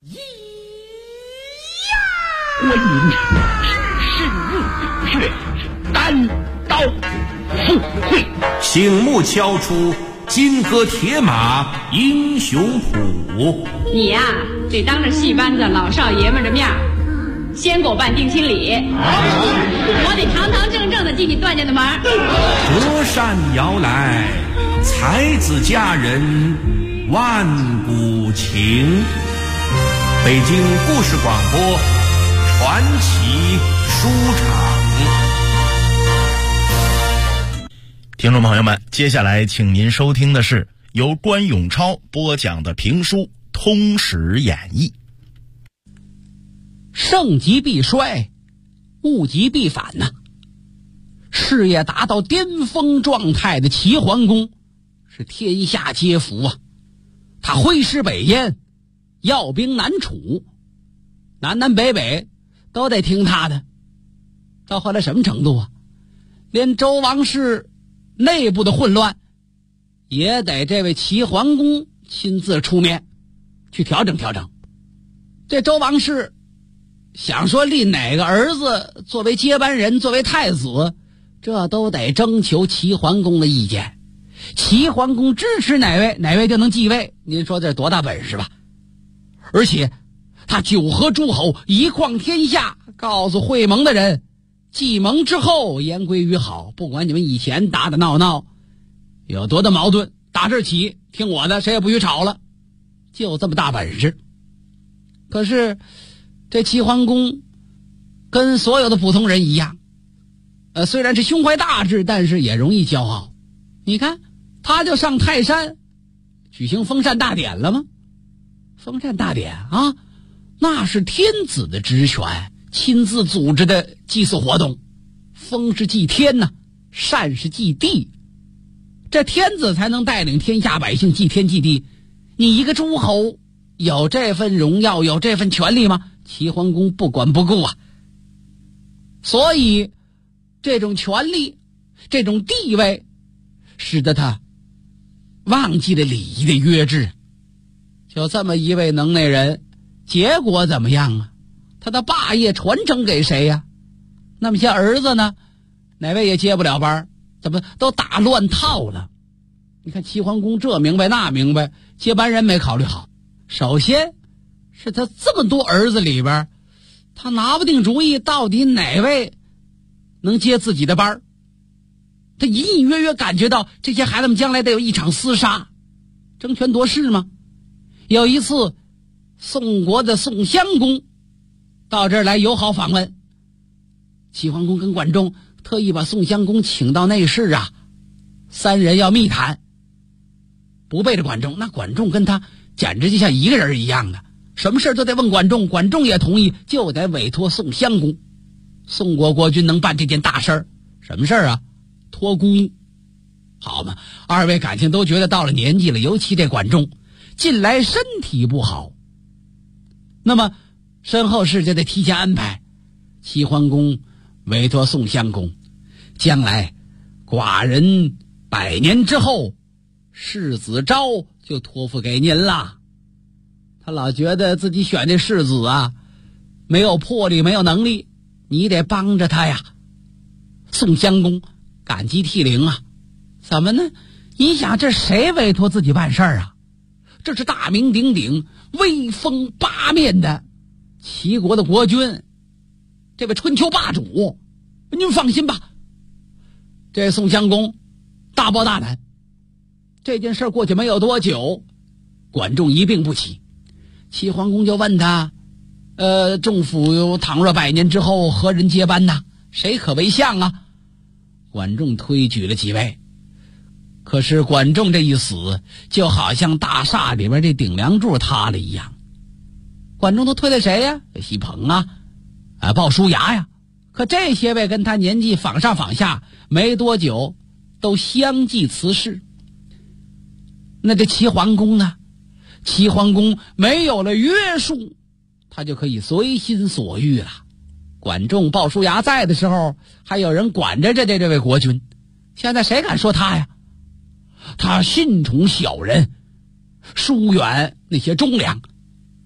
观音只是热血，单刀赴会， 醒目敲出金戈铁马英雄谱。 你呀，得当着戏班子老少爷们的面先给我办定亲礼，我得堂堂正正的进你段家的门。 折扇摇来，才子佳人万古情。北京故事广播传奇书场。 听众朋友们，接下来请您收听的是由关永超播讲的评书《通史演义》。 盛极必衰，物极必反呐。事业达到巅峰状态的齐桓公是天下皆服啊，他挥师北燕，要兵南楚，南南北北都得听他的。到后来什么程度啊？连周王室内部的混乱也得这位齐桓公亲自出面去调整调整。这周王室想说立哪个儿子作为接班人，作为太子，这都得征求齐桓公的意见。齐桓公支持哪位，哪位就能继位。您说这多大本事吧？而且他九合诸侯，一匡天下，告诉会盟的人，继盟之后言归于好，不管你们以前打打闹闹有多大矛盾，打这起听我的，谁也不许吵了，就这么大本事。可是这齐桓公跟所有的普通人一样，虽然是胸怀大志，但是也容易骄傲。你看他就上泰山举行封禅大典了吗？封禅大典啊，那是天子的职权，亲自组织的祭祀活动。封是祭天呐，禅是祭地，这天子才能带领天下百姓祭天祭地。你一个诸侯有这份荣耀，有这份权利吗？齐桓公不管不顾啊。所以这种权利，这种地位，使得他忘记了礼仪的约制。就这么一位能耐人，结果怎么样啊？他的霸业传承给谁呀？那么些儿子呢，哪位也接不了班，怎么都打乱套了。你看齐桓公这明白那明白，接班人没考虑好。首先是他这么多儿子里边，他拿不定主意到底哪位能接自己的班。他隐隐约约感觉到这些孩子们将来得有一场厮杀，争权夺势吗？有一次宋国的宋襄公到这儿来友好访问，齐桓公跟管仲特意把宋襄公请到内室啊，三人要密谈，不背着管仲。那管仲跟他简直就像一个人一样的，什么事都得问管仲，管仲也同意，就得委托宋襄公。宋国国君能办这件大事儿，什么事儿啊？托孤。好嘛，二位感情都觉得到了年纪了，尤其这管仲近来身体不好，那么身后事就得提前安排。齐桓公委托宋襄公，将来寡人100年之后世子昭就托付给您了。他老觉得自己选这世子啊，没有魄力，没有能力，你得帮着他呀。宋襄公感激涕零啊。怎么呢？你想这谁委托自己办事儿啊？这是大名鼎鼎威风八面的齐国的国君，这位春秋霸主，您放心吧。这宋襄公大包大胆。这件事过去没有多久，管仲一病不起，齐桓公就问他，仲府倘若100年之后何人接班呢？谁可为相啊？管仲推举了几位，可是管仲这一死，就好像大厦里边这顶梁柱塌了一样。管仲都推了谁呀？隰朋啊，鲍叔牙呀。可这些位跟他年纪仿上仿下，没多久都相继辞世。那这齐桓公呢？齐桓公没有了约束，他就可以随心所欲了。管仲、鲍叔牙在的时候，还有人管着这位国君，现在谁敢说他呀？他信宠小人，疏远那些忠良，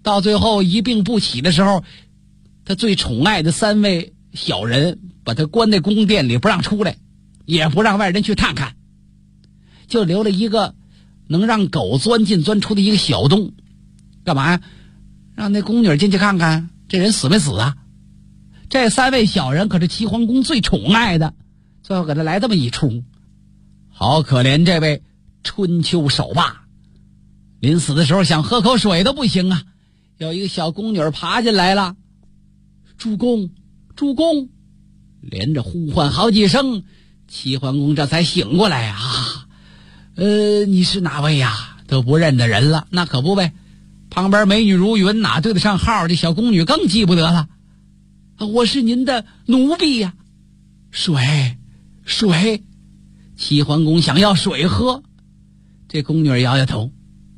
到最后一病不起的时候，他最宠爱的3位小人把他关在宫殿里，不让出来，也不让外人去探看，就留了一个能让狗钻进钻出的一个小洞。干嘛呀？让那宫女进去看看这人死没死啊？这3位小人可是齐桓公最宠爱的，最后给他来这么一出。好可怜这位春秋首霸，临死的时候想喝口水都不行啊。有一个小宫女爬进来了，主公主公，连着呼唤好几声，齐桓公这才醒过来啊。你是哪位呀？都不认得人了。那可不呗，旁边美女如云，哪对得上号？这小宫女更记不得了。我是您的奴婢呀。水。齐桓公想要水喝，这宫女摇摇头。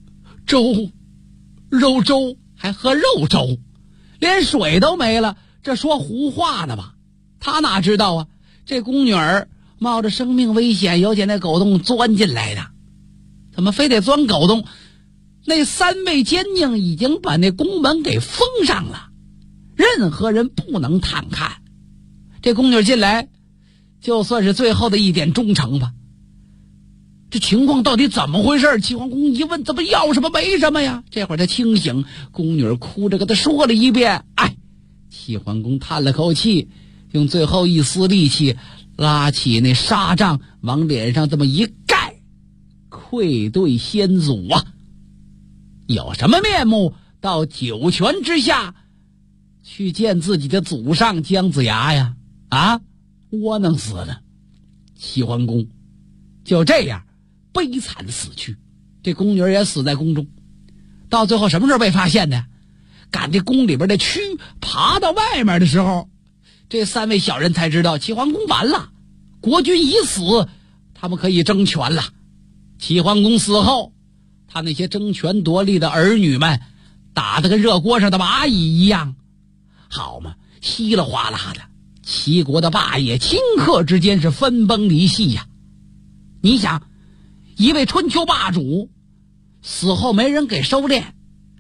肉粥，还喝肉粥，连水都没了，这说胡话呢吧？他哪知道啊，这宫女冒着生命危险由那狗洞钻进来的。怎么非得钻狗洞？那3位奸佞已经把那宫门给封上了，任何人不能探看。这宫女进来就算是最后的一点忠诚吧。这情况到底怎么回事？齐桓公一问，怎么要什么没什么呀？这会儿他清醒，宫女哭着跟他说了一遍。齐桓公叹了口气，用最后一丝力气拉起那纱帐，往脸上这么一盖，愧对先祖啊！有什么面目到九泉之下去见自己的祖上姜子牙呀？窝囊死了。齐桓公就这样悲惨的死去，这宫女也死在宫中。到最后什么时候被发现的？赶这宫里边的蛆爬到外面的时候，这3位小人才知道齐桓公完了，国君已死，他们可以争权了。齐桓公死后，他那些争权夺利的儿女们打得跟热锅上的蚂蚁一样，好嘛，稀里哗啦的，齐国的霸业顷刻之间是分崩离析呀。你想，一位春秋霸主死后没人给收敛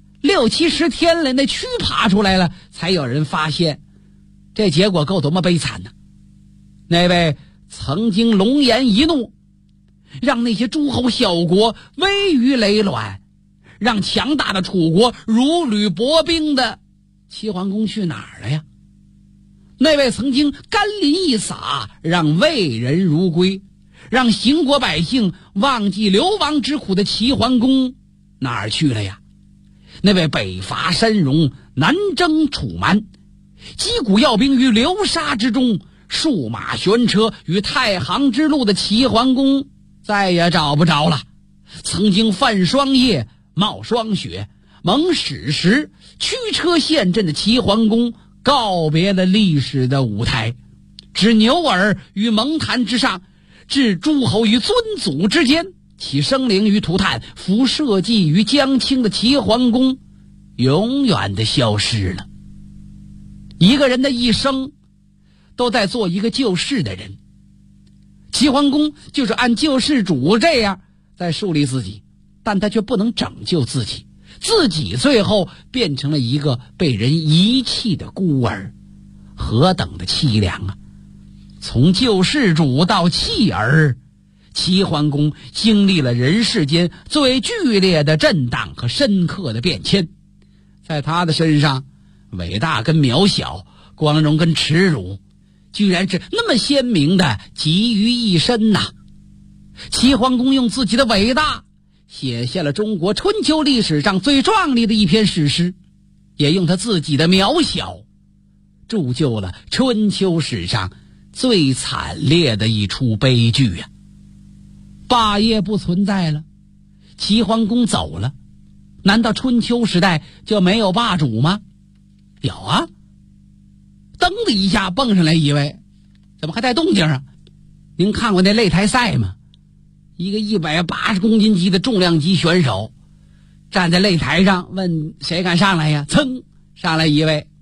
，6、70天了，那蛆爬出来了才有人发现，这结果够多么悲惨呢？那位曾经龙颜一怒，让那些诸侯小国危于累卵，让强大的楚国如履薄冰的齐桓公去哪儿了呀？那位曾经甘霖一洒，让魏人如归，让邢国百姓忘记流亡之苦的齐桓公哪儿去了呀？那位北伐山戎，南征楚蛮，击鼓要兵于流沙之中，数马悬车于太行之路的齐桓公再也找不着了。曾经泛霜叶，冒霜雪，蒙史实，驱车陷阵的齐桓公告别了历史的舞台，置牛耳于蒙坛之上，置诸侯于尊祖之间，起生灵于涂炭，服社稷于江青的齐桓公永远的消失了。一个人的一生都在做一个救世的人，齐桓公就是按救世主这样在树立自己，但他却不能拯救自己，自己最后变成了一个被人遗弃的孤儿，何等的凄凉啊！从救世主到弃儿，齐桓公经历了人世间最剧烈的震荡和深刻的变迁。在他的身上，伟大跟渺小，光荣跟耻辱，居然是那么鲜明的集于一身呐！齐桓公用自己的伟大写下了中国春秋历史上最壮丽的一篇史诗，也用他自己的渺小铸就了春秋史上最惨烈的一出悲剧呀！霸业不存在了，齐桓公走了，难道春秋时代就没有霸主吗？有啊，噔的一下蹦上来一位，怎么还带动静啊？您看过那擂台赛吗？一个180公斤级的重量级选手站在擂台上，问谁敢上来呀？噌，上来一位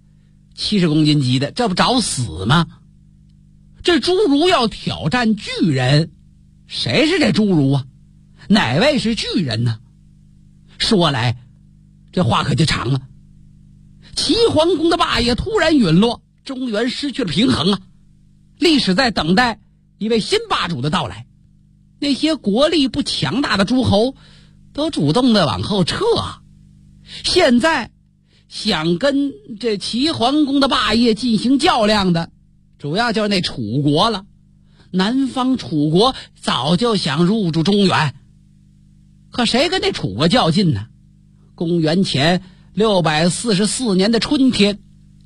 70公斤级的，这不找死吗？这侏儒要挑战巨人，谁是这侏儒啊？哪位是巨人呢？说来这话可就长了。 齐桓公的霸业突然陨落，中原失去了平衡啊！历史在等待一位新霸主的到来。那些国力不强大的诸侯都主动的往后撤啊！现在想跟这齐桓公的霸业进行较量的，主要就是那楚国了。南方楚国早就想入驻中原，可谁跟那楚国较劲呢？公元前644年的春天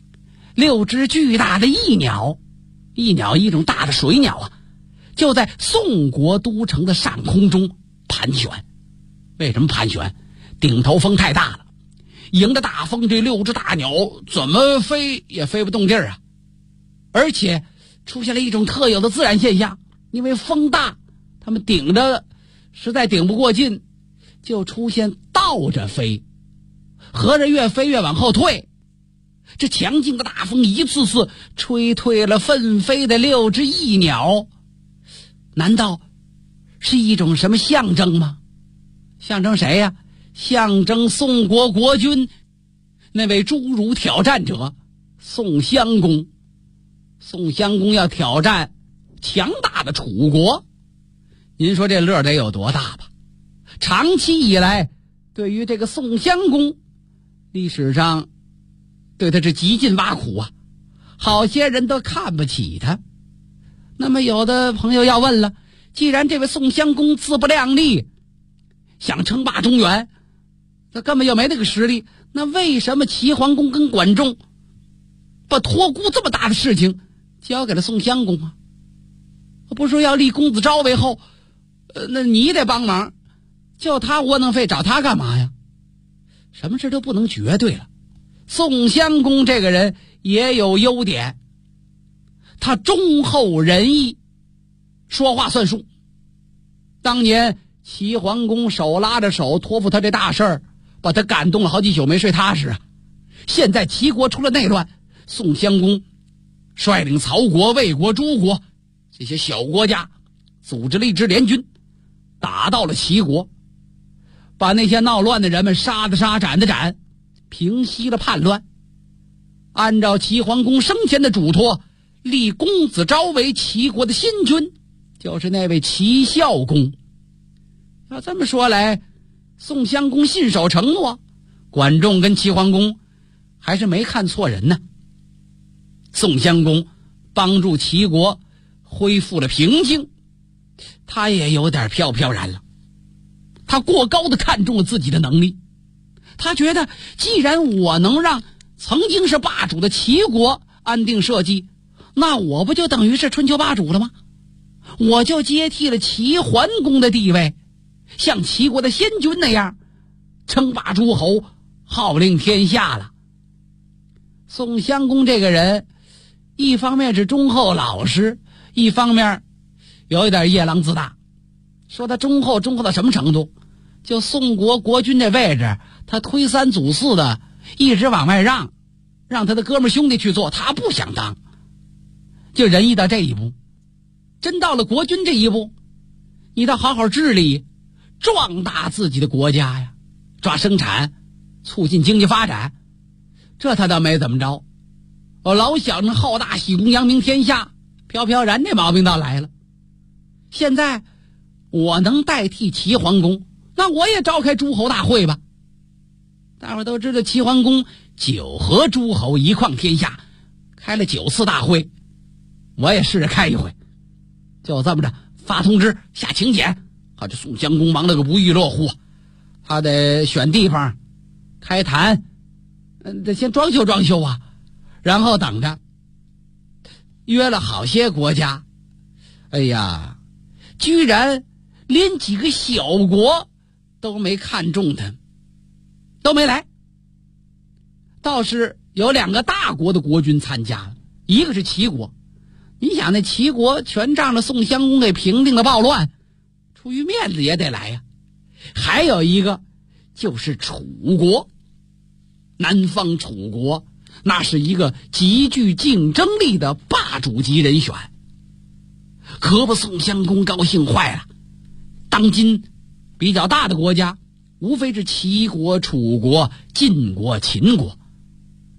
，6只巨大的翼鸟，一种大的水鸟啊，就在宋国都城的上空中盘旋。为什么盘旋？顶头风太大了，迎着大风，这6只大鸟怎么飞也飞不动地儿啊！而且出现了一种特有的自然现象，因为风大，它们顶着实在顶不过劲，就出现倒着飞，合着越飞越往后退。这强劲的大风一次次吹退了奋飞的6只翼鸟，难道是一种什么象征吗？象征谁呀？象征宋国国君那位侏儒挑战者宋襄公。宋襄公要挑战强大的楚国，您说这乐得有多大吧？长期以来，对于这个宋襄公，历史上对他是极尽挖苦啊，好些人都看不起他。那么有的朋友要问了，既然这位宋襄公自不量力，想称霸中原，他根本就没那个实力，那为什么齐桓公跟管仲把托孤这么大的事情交给了宋襄公啊？不是说要立公子昭为后，那你得帮忙，叫他窝囊废找他干嘛呀？什么事都不能绝对了。宋襄公这个人也有优点，他忠厚仁义，说话算数。当年齐桓公手拉着手托付他这大事儿，把他感动了好几宿没睡踏实啊。现在齐国出了内乱，宋襄公率领曹国、魏国、诸国这些小国家，组织了一支联军，打到了齐国，把那些闹乱的人们杀的杀，斩的斩，平息了叛乱。按照齐桓公生前的嘱托，立公子昭为齐国的新君，就是那位齐孝公。要这么说来，宋襄公信守承诺，管仲跟齐桓公还是没看错人呢。宋襄公帮助齐国恢复了平静，他也有点飘飘然了。他过高的看重了自己的能力，他觉得既然我能让曾经是霸主的齐国安定社稷，那我不就等于是春秋霸主了吗？我就接替了齐桓公的地位，像齐国的先君那样称霸诸侯，号令天下了。宋襄公这个人一方面是忠厚老实，一方面有一点夜郎自大。说他忠厚到什么程度？就宋国国君这位置，他推三阻四的一直往外让他的哥们兄弟去做，他不想当。就仁义到这一步，真到了国君这一步，你得好好治理，壮大自己的国家呀，抓生产，促进经济发展。这他倒没怎么着，老想着好大喜功扬名天下，飘飘然这毛病倒来了。现在我能代替齐桓公，那我也召开诸侯大会吧。大伙都知道齐桓公9合诸侯一匡天下，开了9次大会，我也试着开一回。就这么着发通知下请柬，这宋襄公忙了个不亦乐乎，他得选地方开坛，得先装修啊，然后等着。约了好些国家，哎呀，居然连几个小国都没看中他，都没来。倒是有2个大国的国君参加了，一个是齐国。你想那齐国全仗着宋襄公给平定了暴乱，出于面子也得来呀。还有一个就是楚国，南方楚国那是一个极具竞争力的霸主级人选，可把宋襄公高兴坏了。当今比较大的国家无非是齐国、楚国、晋国、秦国，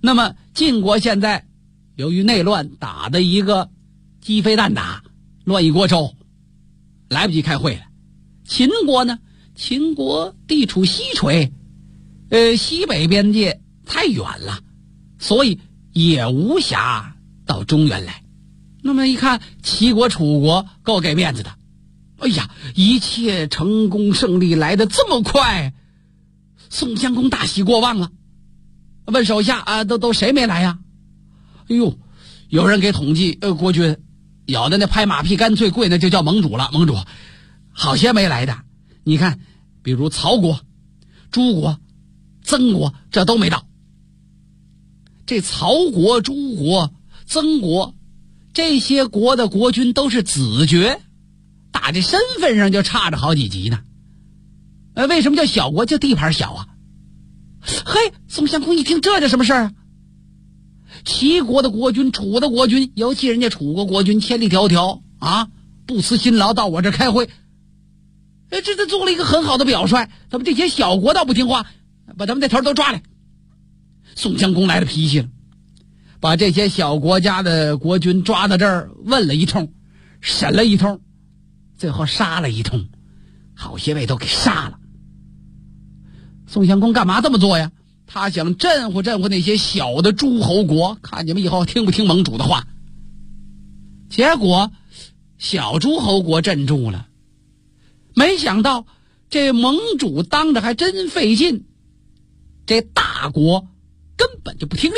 那么晋国现在由于内乱打的一个鸡飞蛋打，乱一锅粥，来不及开会了。秦国呢，秦国地处西陲，西北边界太远了，所以也无暇到中原来。那么一看齐国楚国够给面子的，哎呀，一切成功胜利来得这么快，宋襄公大喜过望了，问手下啊，都谁没来呀？哎呦，有人给统计，国君有的那拍马屁干脆跪那就叫盟主了，盟主好些没来的。你看比如曹国、朱国、曾国，这都没到。这曹国、朱国、曾国这些国的国君都是子爵，打这身份上就差着好几级呢。为什么叫小国？就地盘小啊。嘿，宋襄公一听，这叫什么事儿啊？齐国的国君、楚的国君，尤其人家楚国国君千里迢迢啊，不辞辛劳到我这开会，这做了一个很好的表率。咱们这些小国倒不听话，把他们那头都抓来。宋襄公来了脾气了，把这些小国家的国君抓到这儿，问了一通，审了一通，最后杀了一通，好些位都给杀了。宋襄公干嘛这么做呀？他想镇唬镇唬那些小的诸侯国，看你们以后听不听盟主的话。结果小诸侯国镇住了，没想到这盟主当着还真费劲，这大国根本就不听令。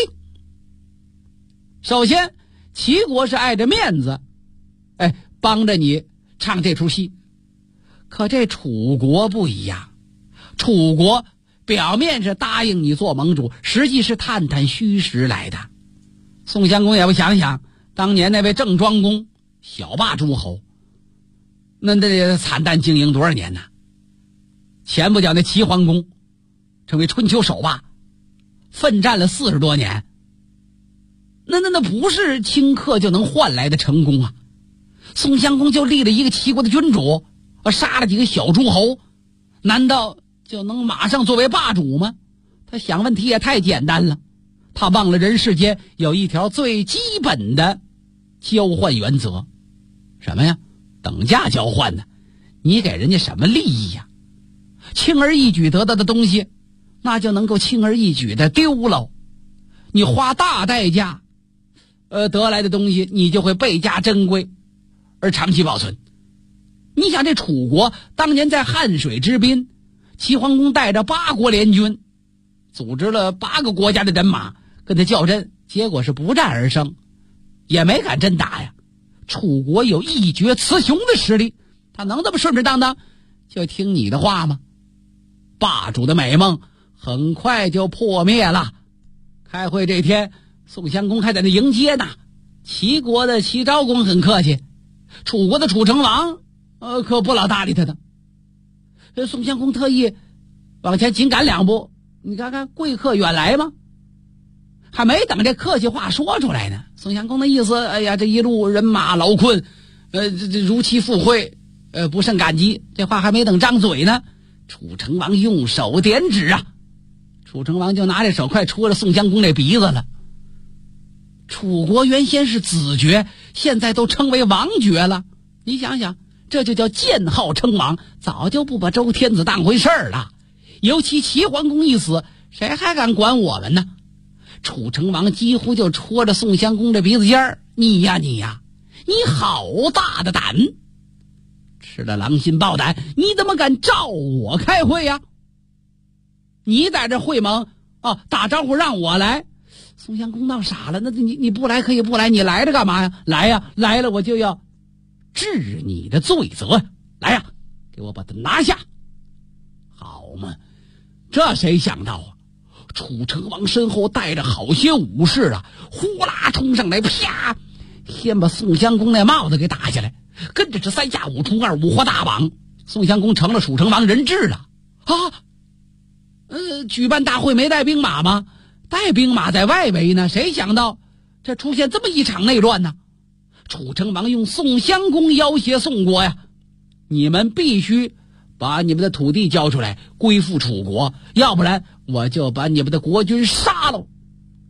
首先齐国是碍着面子，帮着你唱这出戏，可这楚国不一样，楚国表面是答应你做盟主，实际是探探虚实来的。宋襄公也不想想，当年那位郑庄公小霸诸侯，那惨淡经营多少年呢？前不久那齐桓公成为春秋首霸，奋战了40多年，那不是顷刻就能换来的成功啊。宋襄公就立了一个齐国的君主，杀了几个小诸侯，难道就能马上作为霸主吗？他想问题也太简单了，他忘了人世间有一条最基本的交换原则。什么呀？等价交换呢？你给人家什么利益呀？轻而易举得到的东西，那就能够轻而易举的丢了。你花大代价得来的东西，你就会倍加珍贵而长期保存。你想这楚国当年在汉水之滨，齐桓公带着8国联军，组织了8个国家的人马跟他较真，结果是不战而胜，也没敢真打呀。楚国有一决雌雄的实力，他能这么顺顺当当就听你的话吗？霸主的美梦很快就破灭了。开会这天，宋襄公还在那迎接呢。齐国的齐昭公很客气，楚国的楚成王可不老搭理他的。宋襄公特意往前紧赶2步，你看看贵客远来吗？还没等这客气话说出来呢，宋襄公的意思，哎呀，这一路人马劳困，这如期赴会，不胜感激。这话还没等张嘴呢，楚成王用手点指啊，楚成王就拿这手快戳着宋襄公这鼻子了。楚国原先是子爵，现在都称为王爵了，你想想，这就叫建号称王，早就不把周天子当回事儿了。尤其齐桓公一死，谁还敢管我们呢？楚成王几乎就戳着宋襄公这鼻子尖儿，你呀，你好大的胆，吃了狼心豹胆，你怎么敢召我开会呀？你在这会盟打招呼让我来。宋襄公闹傻了，那你不来可以不来，你来着干嘛呀？来呀，来了我就要治你的罪责，来呀，给我把他拿下。好嘛，这谁想到啊？楚成王身后带着好些武士啊，呼啦冲上来，啪，先把宋襄公那帽子给打下来，跟着是3下5除2，5花大绑。宋襄公成了楚成王人质了啊！举办大会没带兵马吗？带兵马在外围呢，谁想到这出现这么一场内乱呢？楚成王用宋襄公要挟宋国呀，你们必须把你们的土地交出来，归附楚国，要不然我就把你们的国君杀了。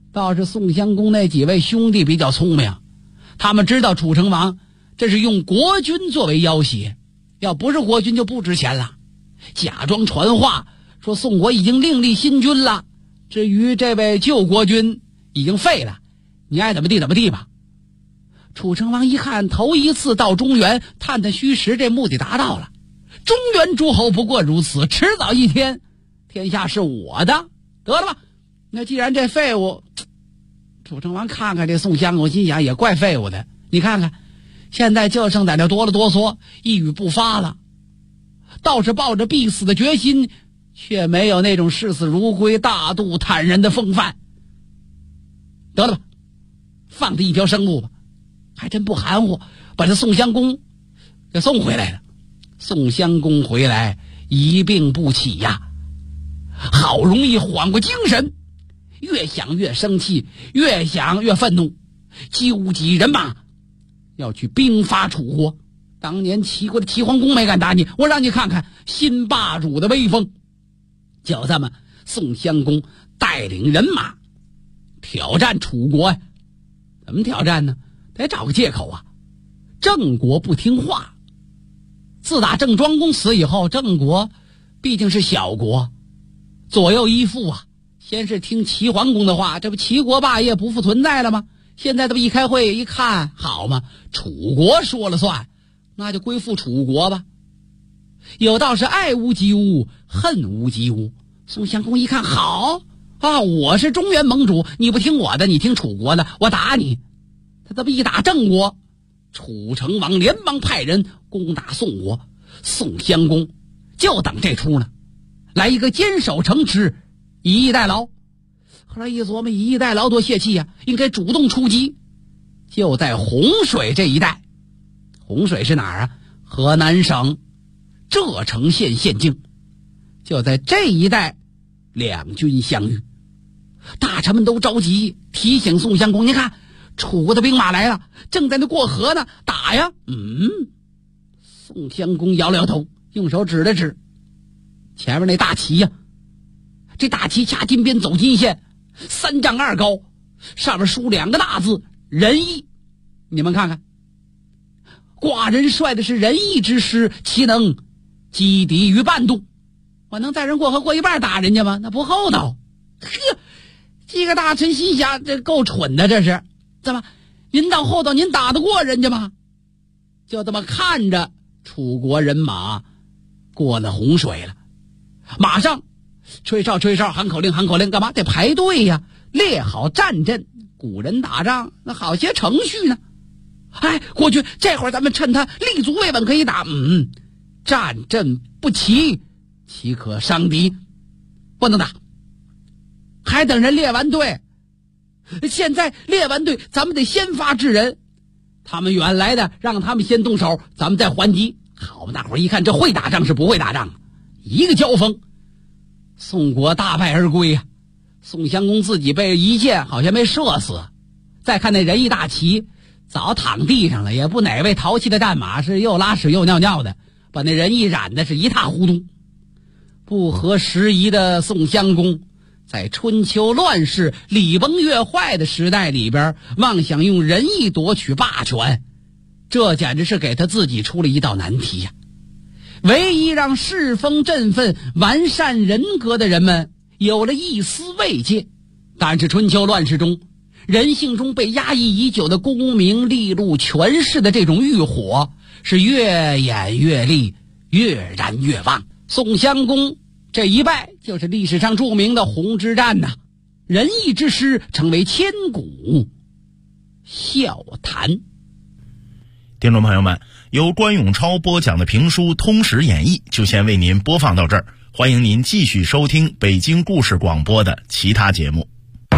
倒是宋襄公那几位兄弟比较聪明，他们知道楚成王这是用国君作为要挟，要不是国君就不值钱了，假装传话说宋国已经另立新君了，至于这位旧国君已经废了，你爱怎么地怎么地吧。楚成王一看头一次到中原探探虚实，这目的达到了，中原诸侯不过如此，迟早一天天下是我的，得了吧。那既然这废物，楚成王看看这宋襄公，心想也怪废物的，你看看现在就剩在这哆了哆嗦一语不发了，倒是抱着必死的决心，却没有那种视死如归大度坦然的风范。得了吧，放他一条生路吧，还真不含糊，把这宋襄公给送回来了。宋襄公回来一病不起呀，好容易缓过精神，越想越生气，越想越愤怒，纠集人马要去兵发楚国。当年齐国的齐桓公没敢打你，我让你看看新霸主的威风。就这么，宋襄公带领人马挑战楚国呀。怎么挑战呢？得找个借口啊。郑国不听话，自打郑庄公死以后，郑国毕竟是小国，左右依附啊。先是听齐桓公的话，这不齐国霸业不复存在了吗？现在这不一开会一看，好嘛，楚国说了算，那就归附楚国吧。有道是爱屋及乌，恨屋及乌。宋襄公一看，好啊，我是中原盟主，你不听我的，你听楚国的，我打你。他这么一打郑国，楚成王连忙派人攻打宋国，宋襄公就等这出呢，来一个坚守城池，以逸待劳。后来一琢磨，以逸待劳多泄气呀，应该主动出击。就在洪水这一带，洪水是哪儿啊？河南省柘城县县境。就在这一带，两军相遇，大臣们都着急，提醒宋襄公，你看楚国的兵马来了，正在那过河呢，打呀。宋襄公摇了摇头，用手指了指前面那大旗呀。这大旗掐金边走金线，3丈2高，上面书2个大字仁义。你们看看，寡人率的是仁义之师，岂能击敌于半渡？我能在人过河过一半打人家吗？那不厚道。这个大臣心想，这够蠢的，这是怎么您到厚道，您打得过人家吗？就这么看着楚国人马过了洪水了，马上吹哨喊口令，干嘛得排队呀？列好战阵。古人打仗那好些程序呢。国君，这会儿咱们趁他立足未稳可以打。战阵不齐，岂可伤敌？不能打，还等人列完队。现在列完队，咱们得先发制人。他们远来的，让他们先动手，咱们再还击。好嘛，大伙儿一看，这会打仗是不会打仗，一个交锋，宋国大败而归呀。宋襄公自己被一箭好像没射死，再看那仁义大旗早躺地上了，也不哪位淘气的战马是又拉屎又尿尿的，把那仁义染的是一塌糊涂。不合时宜的宋襄公，在春秋乱世礼崩乐坏的时代里边，妄想用仁义夺取霸权，这简直是给他自己出了一道难题呀。唯一让世风振奋、完善人格的人们有了一丝慰藉，但是春秋乱世中，人性中被压抑已久的功名利禄权势的这种欲火是越演越烈，越燃越旺。宋襄公这一败，就是历史上著名的洪之战呐，仁义之师成为千古笑谈。 听众朋友们，由关永超播讲的评书《通史演义》就先为您播放到这儿，欢迎您继续收听北京故事广播的其他节目。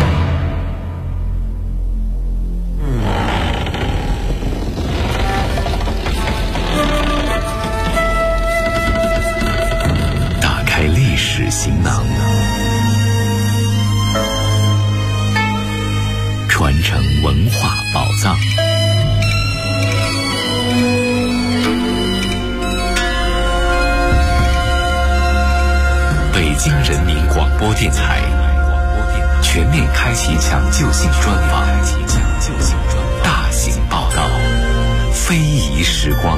打开历史行囊，传承文化宝藏。北京人民广播电台全面开启抢救性专访，大型报道，非遗时光。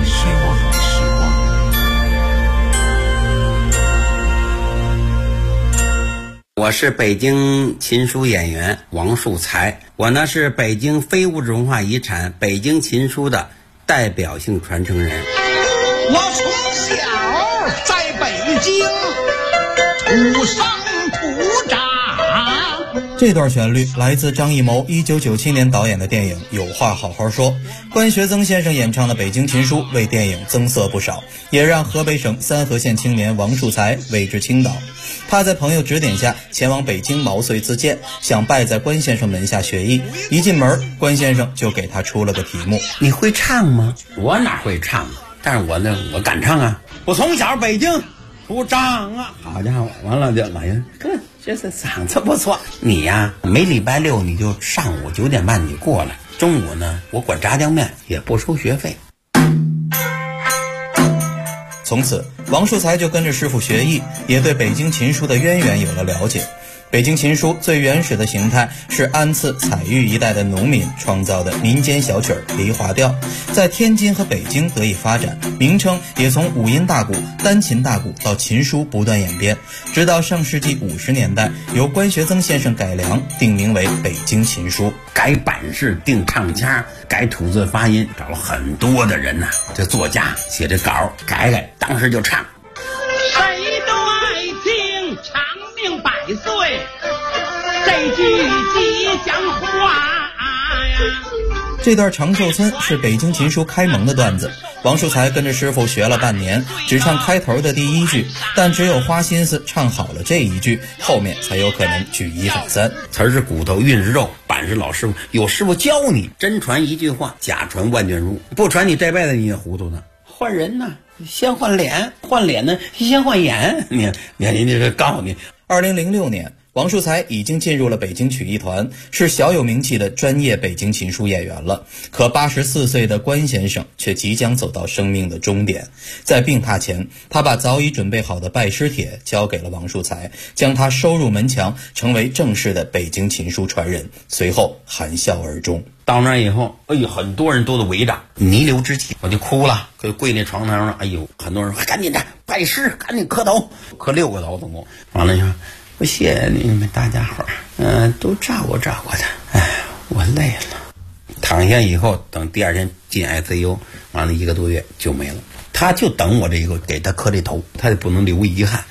我是北京琴书演员王树才，我呢是北京非物质文化遗产北京琴书的代表性传承人。 我从小在北京土生土长。 这段旋律来自张艺谋1997年导演的电影《有话好好说》，关学增先生演唱的《北京琴书》为电影增色不少，也让河北省三河县青年王树才为之倾倒。他在朋友指点下前往北京毛遂自荐，想拜在关先生门下学艺。一进门，关先生就给他出了个题目： 你会唱吗？我哪会唱？但是我敢唱啊！我从小北京土长啊！好家伙，完了就老人，这嗓子不错。你呀，每礼拜六你就上午9点半你过来，中午呢我管炸酱面，也不收学费。 从此，王树才就跟着师傅学艺，也对北京琴书的渊源有了了解。北京琴书最原始的形态是安次、采玉一带的农民创造的民间小曲梨花调，在天津和北京得以发展，名称也从五音大鼓、单琴大鼓到琴书不断演变，直到上世纪50年代由关学增先生改良，定名为北京琴书。 改版式、定唱腔、改吐字发音，找了很多的人呐，这作家写这稿改，当时就唱。 谁都爱听长命百岁这句吉祥话呀。 这段长寿村是北京琴书开蒙的段子，王树才跟着师傅学了半年，只唱开头的第一句，但只有花心思唱好了这一句，后面才有可能举一反三。 词是骨头，韵是肉，板是老师傅，有师傅教你，真传一句话，假传万卷书，不传你这辈子你也糊涂呢。换人呢，先换脸，换脸呢先换眼，你这个告诉你。 2006年王树才已经进入了北京曲艺团，是小有名气的专业北京琴书演员了。可84岁的关先生却即将走到生命的终点。在病榻前，他把早已准备好的拜师帖交给了王树才，将他收入门墙，成为正式的北京琴书传人。随后含笑而终。 到那以后，哎呦，很多人都围着，弥留之际，我就哭了，就跪那床头上。哎呦，很多人说赶紧的拜师，赶紧磕头，磕6个头总共。完了就说我谢谢你们大家伙儿，都照顾照顾他。哎，我累了。躺下以后，等第2天进 ICU， 完了1个多月就没了。他就等我这一个给他磕这头，他也不能留遗憾。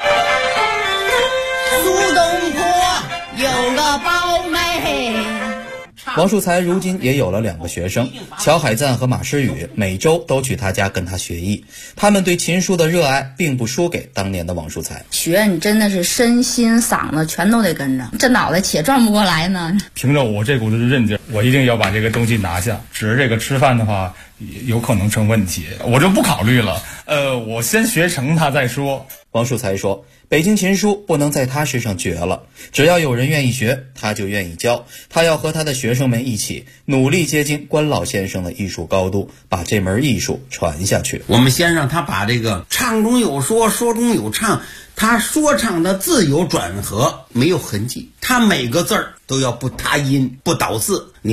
苏东坡有个胞妹。 王树才如今也有了2个学生，乔海赞和马诗雨，每周都去他家跟他学艺。他们对琴书的热爱并不输给当年的王树才。 学你真的是身心嗓子全都得跟着，这脑袋且转不过来呢。 凭着我这股子韧劲，我一定要把这个东西拿下。只是这个吃饭的话，有可能成问题，我就不考虑了。我先学成它再说。 王树才说，北京琴书不能在他身上绝了，只要有人愿意学，他就愿意教。他要和他的学生们一起努力接近关老先生的艺术高度，把这门艺术传下去。 我们先让他把这个唱中有说，说中有唱，他说唱的字有转合，没有痕迹，他每个字儿都要不塌音不倒字。